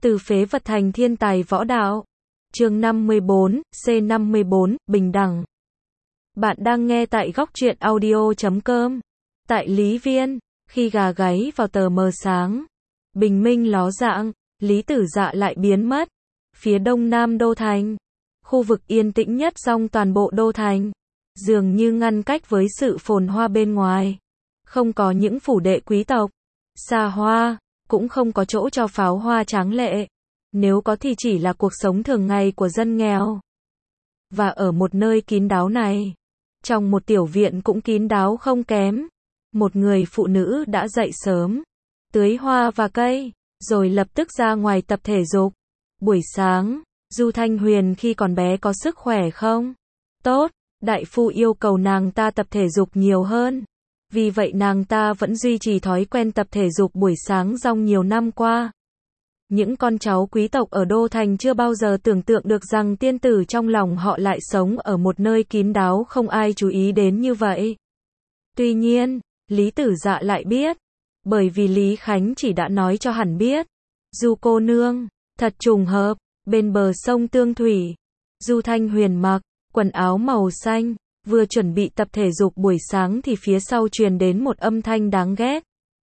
Từ phế vật thành thiên tài võ đạo. Chương 54, C54, bình đẳng. Bạn đang nghe tại góc truyện audio.com. Tại Lý Viên, khi gà gáy vào tờ mờ sáng, bình minh ló dạng, Lý Tử Dạ lại biến mất. Phía đông nam đô thành, khu vực yên tĩnh nhất trong toàn bộ đô thành, dường như ngăn cách với sự phồn hoa bên ngoài. Không có những phủ đệ quý tộc, xa hoa, cũng không có chỗ cho pháo hoa tráng lệ. Nếu có thì chỉ là cuộc sống thường ngày của dân nghèo. Và ở một nơi kín đáo này, trong một tiểu viện cũng kín đáo không kém, một người phụ nữ đã dậy sớm, tưới hoa và cây, rồi lập tức ra ngoài tập thể dục. Buổi sáng, Du Thanh Huyền khi còn bé có sức khỏe không? Tốt, đại phu yêu cầu nàng ta tập thể dục nhiều hơn. Vì vậy nàng ta vẫn duy trì thói quen tập thể dục buổi sáng trong nhiều năm qua. Những con cháu quý tộc ở Đô Thành chưa bao giờ tưởng tượng được rằng tiên tử trong lòng họ lại sống ở một nơi kín đáo không ai chú ý đến như vậy. Tuy nhiên, Lý Tử Dạ lại biết, bởi vì Lý Khánh chỉ đã nói cho hắn biết. Du cô nương, thật trùng hợp, bên bờ sông Tương Thủy, Du Thanh Huyền mặc quần áo màu xanh, vừa chuẩn bị tập thể dục buổi sáng thì phía sau truyền đến một âm thanh đáng ghét.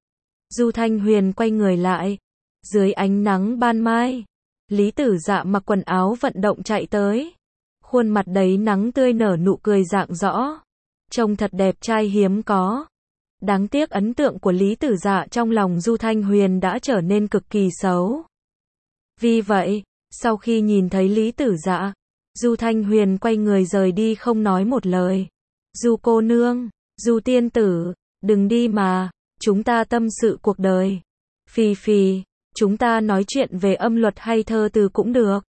Du Thanh Huyền quay người lại. Dưới ánh nắng ban mai, Lý Tử Dạ mặc quần áo vận động chạy tới. Khuôn mặt đầy nắng tươi nở nụ cười rạng rõ. Trông thật đẹp trai hiếm có. Đáng tiếc ấn tượng của Lý Tử Dạ trong lòng Du Thanh Huyền đã trở nên cực kỳ xấu. Vì vậy, sau khi nhìn thấy Lý Tử Dạ, Du Thanh Huyền quay người rời đi không nói một lời. Du cô nương, Du tiên tử, đừng đi mà, chúng ta tâm sự cuộc đời. Phì phì, chúng ta nói chuyện về âm luật hay thơ từ cũng được.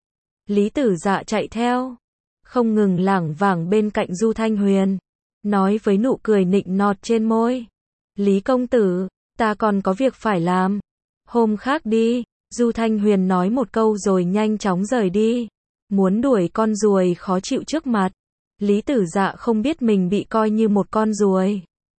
Lý Tử Dạ chạy theo, không ngừng lảng vảng bên cạnh Du Thanh Huyền, nói với nụ cười nịnh nọt trên môi. Lý công tử, ta còn có việc phải làm. Hôm khác đi, Du Thanh Huyền nói một câu rồi nhanh chóng rời đi. Muốn đuổi con ruồi khó chịu trước mặt. Lý Tử Dạ không biết mình bị coi như một con ruồi.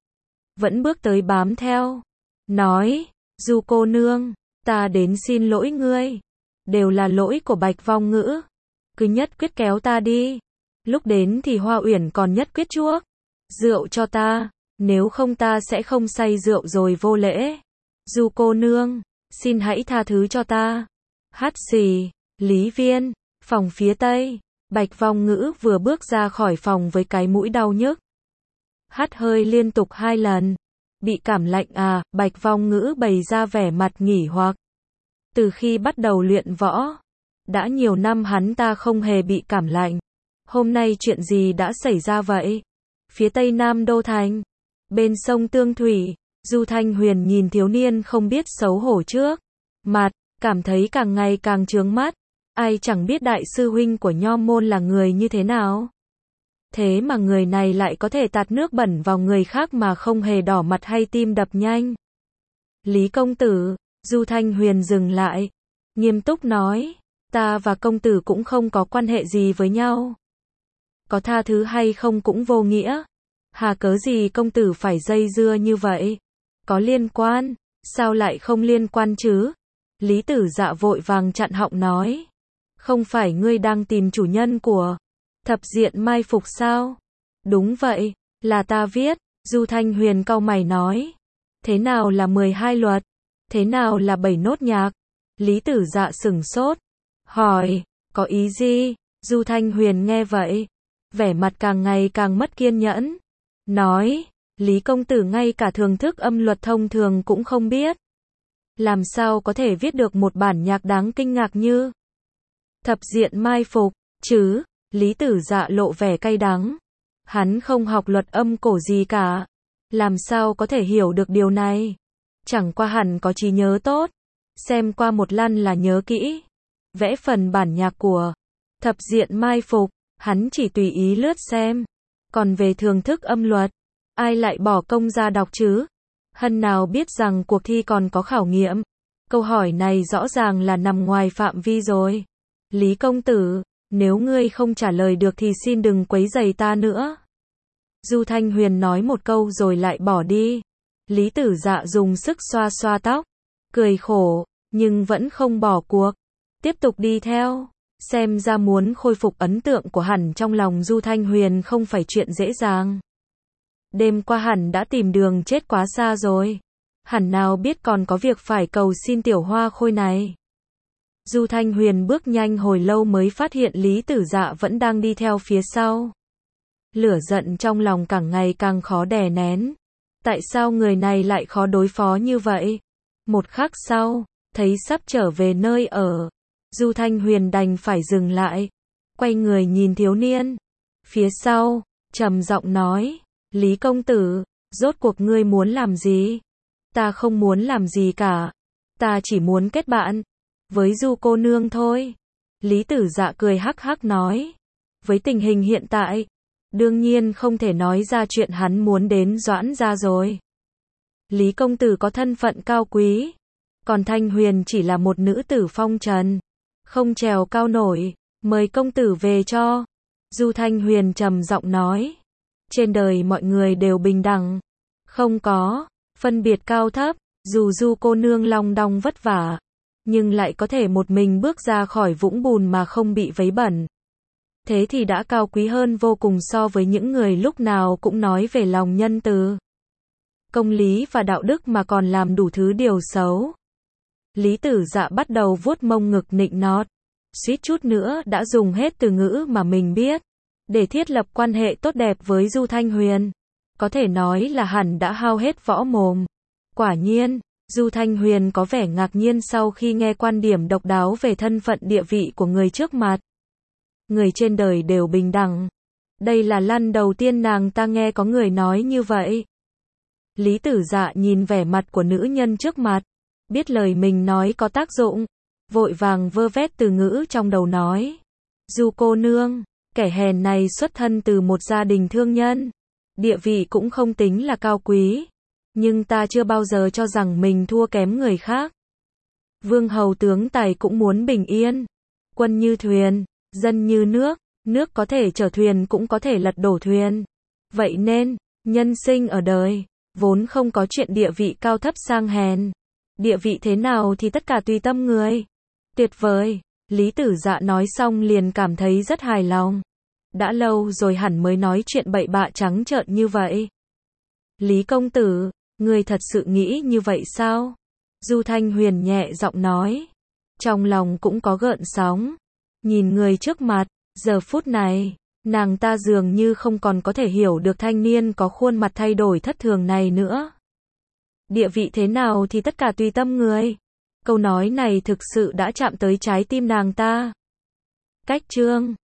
Vẫn bước tới bám theo. Nói, Du cô nương, ta đến xin lỗi ngươi. Đều là lỗi của Bạch Vong Ngữ. Cứ nhất quyết kéo ta đi. Lúc đến thì Hoa Uyển còn nhất quyết chuốc rượu cho ta. Nếu không ta sẽ không say rượu rồi vô lễ. Du cô nương, xin hãy tha thứ cho ta. Hắt xì, Lý Viên, phòng phía tây. Bạch Vong Ngữ vừa bước ra khỏi phòng với cái mũi đau nhức. Hắt hơi liên tục 2 lần. Bị cảm lạnh à? Bạch Vong Ngữ bày ra vẻ mặt nghỉ hoặc. Từ khi bắt đầu luyện võ, đã nhiều năm hắn ta không hề bị cảm lạnh. Hôm nay chuyện gì đã xảy ra vậy? Phía tây nam đô thành, bên sông Tương Thủy, Du Thanh Huyền nhìn thiếu niên không biết xấu hổ trước mặt, cảm thấy càng ngày càng chướng mắt. Ai chẳng biết đại sư huynh của Nho môn là người như thế nào. Thế mà người này lại có thể tạt nước bẩn vào người khác mà không hề đỏ mặt hay tim đập nhanh. Lý công tử, Du Thanh Huyền dừng lại, nghiêm túc nói, ta và công tử cũng không có quan hệ gì với nhau. Có tha thứ hay không cũng vô nghĩa. Hà cớ gì công tử phải dây dưa như vậy? Có liên quan, sao lại không liên quan chứ? Lý Tử Dạ vội vàng chặn họng nói. Không phải ngươi đang tìm chủ nhân của thập diện mai phục sao? Đúng vậy, là ta viết. Du Thanh Huyền cau mày nói. Thế nào là 12 luật? Thế nào là 7 nốt nhạc? Lý Tử Dạ sửng sốt. Hỏi, có ý gì? Du Thanh Huyền nghe vậy, vẻ mặt càng ngày càng mất kiên nhẫn. Nói, Lý công tử ngay cả thưởng thức âm luật thông thường cũng không biết. Làm sao có thể viết được một bản nhạc đáng kinh ngạc như thập diện mai phục, chứ? Lý Tử Dạ lộ vẻ cay đắng. Hắn không học luật âm cổ gì cả. Làm sao có thể hiểu được điều này? Chẳng qua hẳn có trí nhớ tốt. Xem qua một lần là nhớ kỹ. Vẽ phần bản nhạc của thập diện mai phục, hắn chỉ tùy ý lướt xem. Còn về thưởng thức âm luật, ai lại bỏ công ra đọc chứ? Hân nào biết rằng cuộc thi còn có khảo nghiệm. Câu hỏi này rõ ràng là nằm ngoài phạm vi rồi. Lý công tử, nếu ngươi không trả lời được thì xin đừng quấy rầy ta nữa. Du Thanh Huyền nói một câu rồi lại bỏ đi. Lý Tử Dạ dùng sức xoa xoa tóc, cười khổ, nhưng vẫn không bỏ cuộc, tiếp tục đi theo. Xem ra muốn khôi phục ấn tượng của Hẳn trong lòng Du Thanh Huyền không phải chuyện dễ dàng. Đêm qua Hẳn đã tìm đường chết quá xa rồi. Hẳn nào biết còn có việc phải cầu xin tiểu hoa khôi này. Du Thanh Huyền bước nhanh hồi lâu mới phát hiện Lý Tử Dạ vẫn đang đi theo phía sau. Lửa giận trong lòng càng ngày càng khó đè nén. Tại sao người này lại khó đối phó như vậy? Một khắc sau, thấy sắp trở về nơi ở, Du Thanh Huyền đành phải dừng lại, quay người nhìn thiếu niên. Phía sau, trầm giọng nói, Lý công tử, rốt cuộc ngươi muốn làm gì? Ta không muốn làm gì cả. Ta chỉ muốn kết bạn với Du cô nương thôi. Lý Tử Dạ cười hắc hắc nói. Với tình hình hiện tại, đương nhiên không thể nói ra chuyện hắn muốn đến Doãn gia rồi. Lý công tử có thân phận cao quý, còn Thanh Huyền chỉ là một nữ tử phong trần, không trèo cao nổi, mời công tử về cho. Du Thanh Huyền trầm giọng nói. Trên đời mọi người đều bình đẳng, không có phân biệt cao thấp, dù Du cô nương long đong vất vả, nhưng lại có thể một mình bước ra khỏi vũng bùn mà không bị vấy bẩn. Thế thì đã cao quý hơn vô cùng so với những người lúc nào cũng nói về lòng nhân từ, công lý và đạo đức mà còn làm đủ thứ điều xấu. Lý Tử Dạ bắt đầu vuốt mông ngực nịnh nọt, suýt chút nữa đã dùng hết từ ngữ mà mình biết để thiết lập quan hệ tốt đẹp với Du Thanh Huyền. Có thể nói là hẳn đã hao hết võ mồm. Quả nhiên, Du Thanh Huyền có vẻ ngạc nhiên sau khi nghe quan điểm độc đáo về thân phận địa vị của người trước mặt. Người trên đời đều bình đẳng. Đây là lần đầu tiên nàng ta nghe có người nói như vậy. Lý Tử Dạ nhìn vẻ mặt của nữ nhân trước mặt, biết lời mình nói có tác dụng, vội vàng vơ vét từ ngữ trong đầu nói. Du cô nương, kẻ hèn này xuất thân từ một gia đình thương nhân, địa vị cũng không tính là cao quý, nhưng ta chưa bao giờ cho rằng mình thua kém người khác. Vương hầu tướng tài cũng muốn bình yên, quân như thuyền, dân như nước, nước có thể chở thuyền cũng có thể lật đổ thuyền. Vậy nên, nhân sinh ở đời, vốn không có chuyện địa vị cao thấp sang hèn. Địa vị thế nào thì tất cả tùy tâm người. Tuyệt vời, Lý Tử Dạ nói xong liền cảm thấy rất hài lòng. Đã lâu rồi hẳn mới nói chuyện bậy bạ trắng trợn như vậy. Lý công tử, người thật sự nghĩ như vậy sao? Du Thanh Huyền nhẹ giọng nói. Trong lòng cũng có gợn sóng. Nhìn người trước mặt, giờ phút này, nàng ta dường như không còn có thể hiểu được thanh niên có khuôn mặt thay đổi thất thường này nữa. Địa vị thế nào thì tất cả tùy tâm người. Câu nói này thực sự đã chạm tới trái tim nàng ta. Cách chương